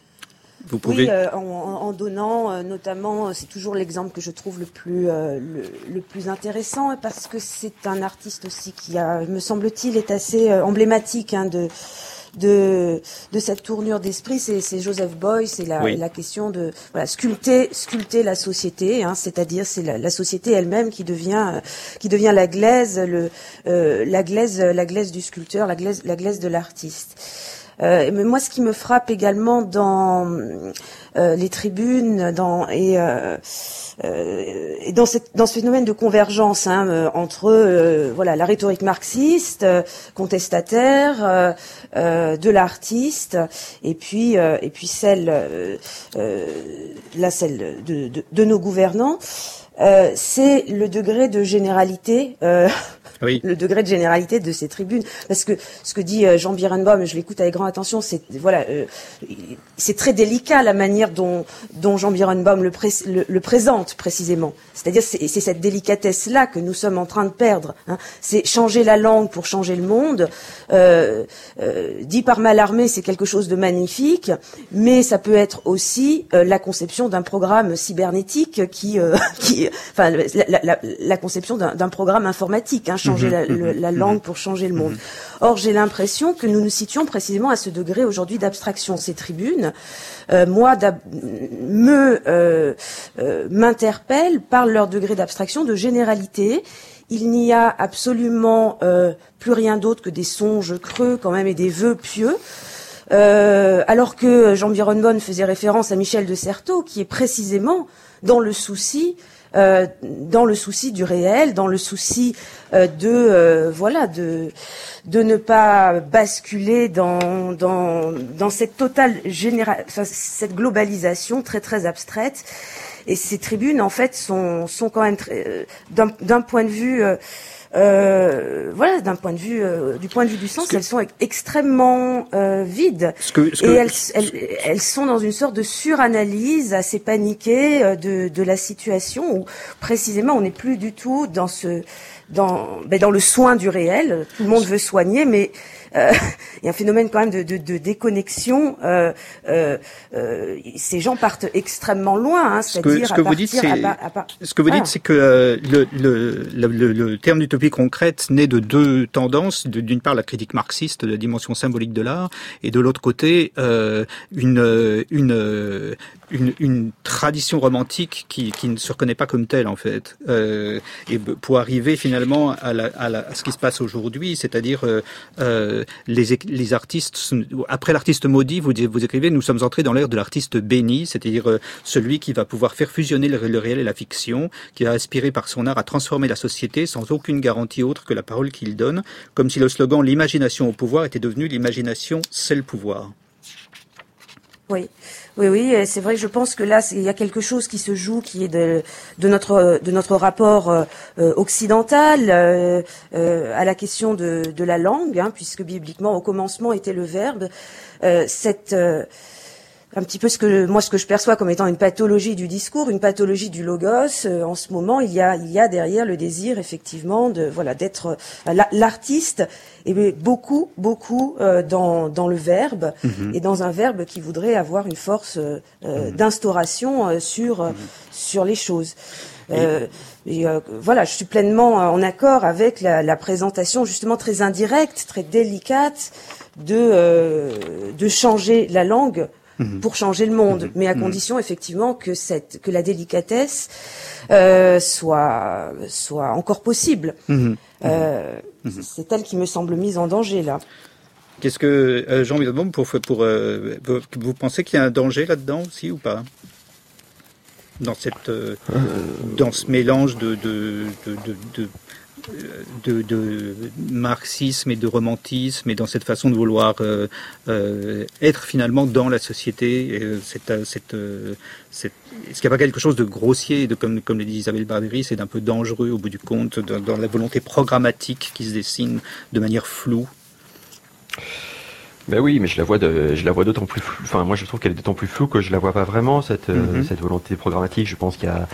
Speaker 2: Vous pouvez...
Speaker 3: Oui, euh, en, en donnant, euh, notamment, c'est toujours l'exemple que je trouve le plus, euh, le, le plus intéressant, parce que c'est un artiste aussi qui, a, me semble-t-il, est assez euh, emblématique hein, de de de cette tournure d'esprit, c'est, c'est Joseph Beuys, c'est la, oui. la question de voilà sculpter sculpter la société, hein, c'est-à-dire c'est la, la société elle-même qui devient qui devient la glaise, le euh, la glaise la glaise du sculpteur, la glaise la glaise de l'artiste. Euh, mais moi, ce qui me frappe également dans euh, les tribunes, dans et, euh, euh, et dans, cette, dans ce phénomène de convergence hein, euh, entre euh, voilà la rhétorique marxiste, euh, contestataire, euh, euh, de l'artiste, et puis euh, et puis celle euh, euh, là celle de, de, de nos gouvernants, euh, c'est le degré de généralité. Euh, Oui. Le degré de généralité de ces tribunes, parce que ce que dit Jean Birenbaum, je l'écoute avec grande attention, c'est voilà, euh, c'est très délicat la manière dont, dont Jean Birenbaum le, pré, le, le présente précisément. C'est-à-dire c'est, c'est cette délicatesse-là que nous sommes en train de perdre. Hein. C'est changer la langue pour changer le monde. Euh, euh, dit par Mallarmé, c'est quelque chose de magnifique, mais ça peut être aussi euh, la conception d'un programme cybernétique qui, euh, qui, enfin, la, la, la conception d'un, d'un programme informatique. Hein, changer la, le, la langue pour changer le monde. Or, j'ai l'impression que nous nous situons précisément à ce degré aujourd'hui d'abstraction. Ces tribunes, euh, moi, me euh, euh, m'interpellent par leur degré d'abstraction, de généralité. Il n'y a absolument euh, plus rien d'autre que des songes creux, quand même, et des vœux pieux. Euh, alors que Jean Birenbaum faisait référence à Michel de Certeau, qui est précisément dans le souci Euh, dans le souci du réel, dans le souci euh, de euh, voilà de de ne pas basculer dans dans dans cette totale général enfin, cette globalisation très très abstraite. Et ces tribunes en fait sont sont quand même très, euh, d'un d'un point de vue euh, Euh, voilà, d'un point de vue, euh, du point de vue du sens, que, elles sont extrêmement euh, vides. Ce que, ce que, et elles, elles, elles sont dans une sorte de suranalyse assez paniquée euh, de, de la situation où précisément on n'est plus du tout dans ce, dans, ben, dans le soin du réel. Tout le monde veut soigner, mais euh, il y a un phénomène quand même de, de, de déconnexion. Euh, euh, euh, ces gens partent extrêmement loin, hein, c'est-à-dire
Speaker 2: ce que, ce que
Speaker 3: à
Speaker 2: vous dites, c'est,
Speaker 3: à, à, à,
Speaker 2: ce que vous
Speaker 3: voilà.
Speaker 2: dites, c'est que euh, le, le, le, le, le terme d'utopie concrète naît de deux tendances. De, d'une part, la critique marxiste de la dimension symbolique de l'art, et de l'autre côté, euh, une, une, une, une tradition romantique qui, qui ne se reconnaît pas comme telle, en fait. Euh, et pour arriver finalement à, la, à, la, à ce qui se passe aujourd'hui, c'est-à-dire euh, euh, les, les artistes, après l'artiste maudit, vous, vous écrivez, nous sommes entrés dans l'ère de l'artiste béni, c'est-à-dire euh, celui qui va pouvoir faire fusionner le, le réel et la fiction, qui va aspirer par son art à transformer la société sans aucune garantie autre que la parole qu'il donne, comme si le slogan « l'imagination au pouvoir » était devenu « l'imagination, c'est le pouvoir ».
Speaker 3: Oui, oui, oui, c'est vrai que je pense que là, il y a quelque chose qui se joue, qui est de, de notre de notre rapport euh, occidental euh, euh, à la question de, de la langue, hein, puisque bibliquement, au commencement était le verbe. Euh, cette euh, un petit peu ce que moi ce que je perçois comme étant une pathologie du discours, une pathologie du logos. Euh, en ce moment, il y a il y a derrière le désir effectivement de voilà d'être euh, l'artiste et beaucoup beaucoup euh, dans dans le verbe mmh. et dans un verbe qui voudrait avoir une force euh, mmh. d'instauration euh, sur mmh. sur les choses. Euh, et euh, voilà, je suis pleinement en accord avec la, la présentation justement très indirecte, très délicate de euh, de changer la langue pour changer le monde, mmh. mais à condition effectivement que cette que la délicatesse euh, soit soit encore possible. Mmh. Euh, mmh. C'est elle qui me semble mise en danger là.
Speaker 2: Qu'est-ce que euh, Jean Birenbaum, pour pour euh, vous pensez qu'il y a un danger là-dedans aussi ou pas? Dans cette euh, dans ce mélange de de de, de, de De, de marxisme et de romantisme, et dans cette façon de vouloir euh, euh, être finalement dans la société, euh, cette, cette, euh, cette, est-ce qu'il n'y a pas quelque chose de grossier, de, comme, comme le dit Isabelle Barbery, c'est d'un peu dangereux au bout du compte, dans, dans la volonté programmatique qui se dessine de manière floue?
Speaker 5: Ben oui, mais je la vois, de, je la vois d'autant plus floue. Enfin, moi, je trouve qu'elle est d'autant plus floue que je la vois pas vraiment cette, mm-hmm. euh, cette volonté programmatique. Je pense qu'il y a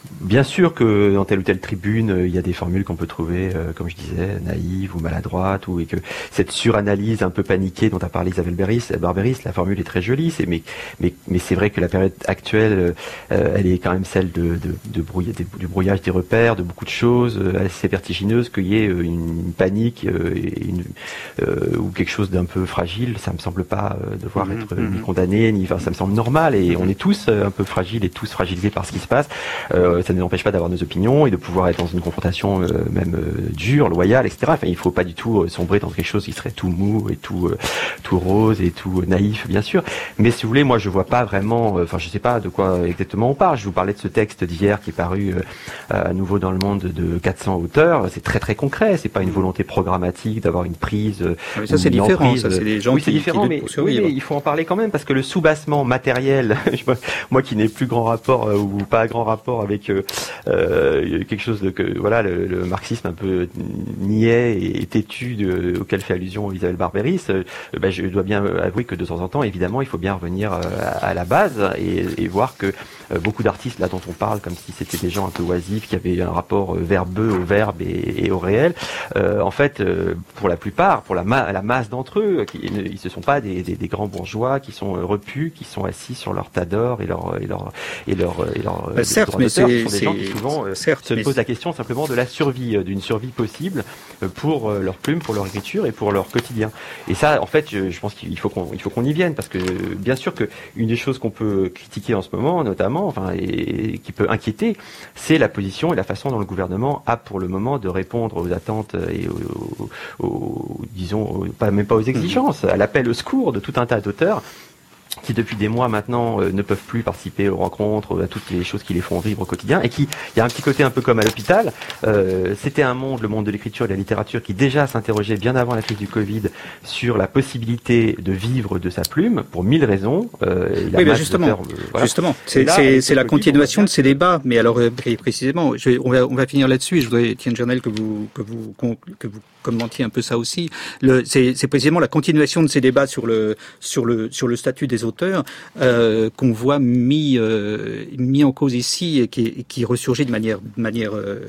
Speaker 5: Bien sûr que dans telle ou telle tribune, il y a des formules qu'on peut trouver, euh, comme je disais, naïves ou maladroites, ou et que cette suranalyse un peu paniquée dont a parlé Isabelle Barberis, Barberis, la formule est très jolie, c'est, mais, mais, mais c'est vrai que la période actuelle, euh, elle est quand même celle de, de, de brouilla, du brouillage des repères, de beaucoup de choses euh, assez vertigineuses, qu'il y ait euh, une, une panique euh, et une, euh, ou quelque chose d'un peu fragile, ça me semble pas euh, devoir mmh, être mmh. ni condamné, ni, enfin, ça me semble normal, et mmh. on est tous euh, un peu fragiles et tous fragilisés par ce qui se passe. Euh, ça ne nous empêche pas d'avoir nos opinions et de pouvoir être dans une confrontation euh, même euh, dure, loyale, et cetera. Enfin, il faut pas du tout euh, sombrer dans quelque chose qui serait tout mou et tout euh, tout rose et tout euh, naïf, bien sûr. Mais si vous voulez, moi, je vois pas vraiment. Enfin, euh, je sais pas de quoi exactement on parle. Je vous parlais de ce texte d'hier qui est paru euh, à nouveau dans Le Monde de quatre cents auteurs. C'est très très concret. C'est pas une volonté programmatique d'avoir une prise. Euh,
Speaker 2: ah, mais ça, c'est différent. Emprise. Ça, c'est les gens
Speaker 5: oui,
Speaker 2: qui,
Speaker 5: c'est différent,
Speaker 2: qui
Speaker 5: mais,
Speaker 2: pour survivre.
Speaker 5: Oui, mais il faut en parler quand même parce que le soubassement matériel, moi qui n'ai plus grand rapport euh, ou pas grand rapport avec euh, euh, quelque chose de que voilà le, le marxisme un peu niais et têtu de, auquel fait allusion Isabelle Barberis, euh, ben je dois bien avouer que de temps en temps, évidemment, il faut bien revenir euh, à, à la base et, et voir que euh, beaucoup d'artistes là dont on parle comme si c'était des gens un peu oisifs qui avaient un rapport euh, verbeux au verbe et, et au réel, euh, en fait, euh, pour la plupart, pour la, ma- la masse d'entre eux, qui, ils ne sont pas des, des, des grands bourgeois qui sont euh, repus, qui sont assis sur leur tas d'or et leur et leur et leur et leur.
Speaker 2: Bah, certes, mais c'est,
Speaker 5: ce sont des gens qui souvent euh,
Speaker 2: certes,
Speaker 5: se posent la question simplement de la survie, euh, d'une survie possible euh, pour euh, leur plume, pour leur écriture et pour leur quotidien. Et ça, en fait, je, je pense qu'il faut qu'on, il faut qu'on y vienne parce que bien sûr que une des choses qu'on peut critiquer en ce moment, notamment, enfin, et, et qui peut inquiéter, c'est la position et la façon dont le gouvernement a pour le moment de répondre aux attentes et aux, aux, aux disons, aux, pas même pas aux exigences, à l'appel au secours de tout un tas d'auteurs qui depuis des mois maintenant euh, ne peuvent plus participer aux rencontres, à toutes les choses qui les font vivre au quotidien, et qui, il y a un petit côté un peu comme à l'hôpital, euh, c'était un monde, le monde de l'écriture et de la littérature, qui déjà s'interrogeait bien avant la crise du Covid sur la possibilité de vivre de sa plume, pour mille raisons. Euh,
Speaker 2: oui, mais justement, faire, euh, voilà. justement, c'est, là, c'est, c'est la Covid, continuation de ces débats, mais alors euh, précisément, je, on, va, on va finir là-dessus, je voudrais, Étienne Journel, que vous, que vous, que vous commentiez un peu ça aussi. Le, c'est, c'est précisément la continuation de ces débats sur le, sur le, sur le statut des auteurs euh, qu'on voit mis, euh, mis en cause ici et qui, qui ressurgit de manière, de manière, euh,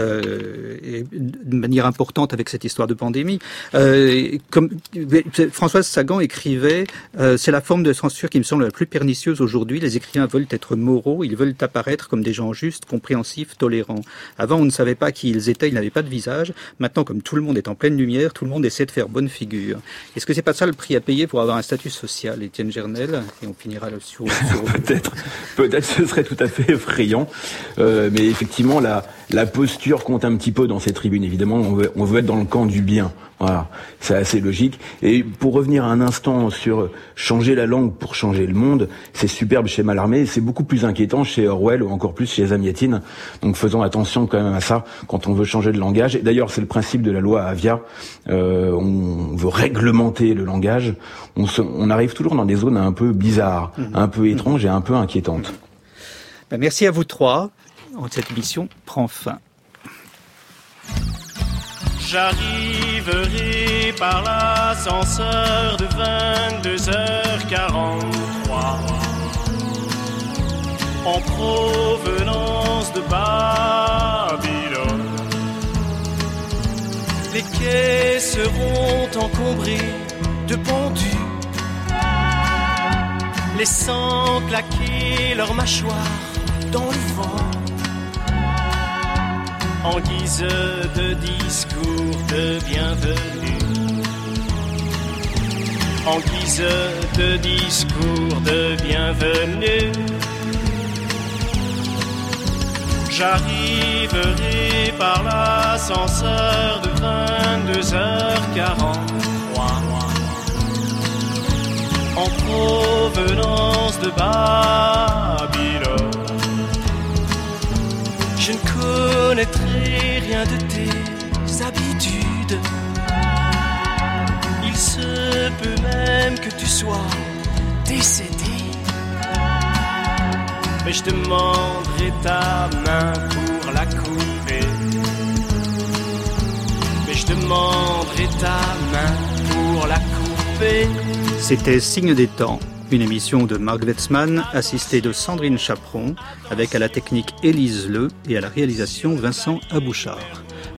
Speaker 2: euh, de manière importante avec cette histoire de pandémie. Euh, comme Françoise Sagan écrivait, euh, c'est la forme de censure qui me semble la plus pernicieuse aujourd'hui. Les écrivains veulent être moraux, ils veulent apparaître comme des gens justes, compréhensifs, tolérants. Avant, on ne savait pas qui ils étaient, ils n'avaient pas de visage. Maintenant, comme tout le monde est en pleine lumière, tout le monde essaie de faire bonne figure. Est-ce que c'est pas ça le prix à payer pour avoir un statut social, Étienne Gernel? Et on finira là sur, sur...
Speaker 4: peut-être, peut-être ce serait tout à fait effrayant, euh, mais effectivement la la posture compte un petit peu dans ces tribunes. Évidemment, on veut on veut être dans le camp du bien. Voilà, c'est assez logique. Et pour revenir un instant sur changer la langue pour changer le monde, c'est superbe chez Mallarmé, c'est beaucoup plus inquiétant chez Orwell ou encore plus chez Zamiatine. Donc faisons attention quand même à ça quand on veut changer de langage. Et d'ailleurs, c'est le principe de la loi Avia. Euh, on veut réglementer le langage. On, se, on arrive toujours dans des zones un peu bizarres, mmh. un peu étranges et un peu inquiétantes.
Speaker 2: Ben, merci à vous trois. Cette émission prend fin.
Speaker 9: J'arriverai par l'ascenseur de vingt-deux heures quarante-trois en provenance de Babylone. Les quais seront encombrés de pendus, laissant claquer leurs mâchoires dans le vent. En guise de discours de bienvenue, en guise de discours de bienvenue, j'arriverai par l'ascenseur de vingt-deux heures quarante-trois en provenance de Babylone. Je ne connaîtrai rien de tes habitudes. Il se peut même que tu sois décédé. Mais je demanderai ta main pour la couper. Mais je demanderai ta main pour la couper.
Speaker 2: C'était Signe des temps, Une émission de Marc Wetzmann, assistée de Sandrine Chaperon, avec à la technique Élise Leu et à la réalisation Vincent Abouchard.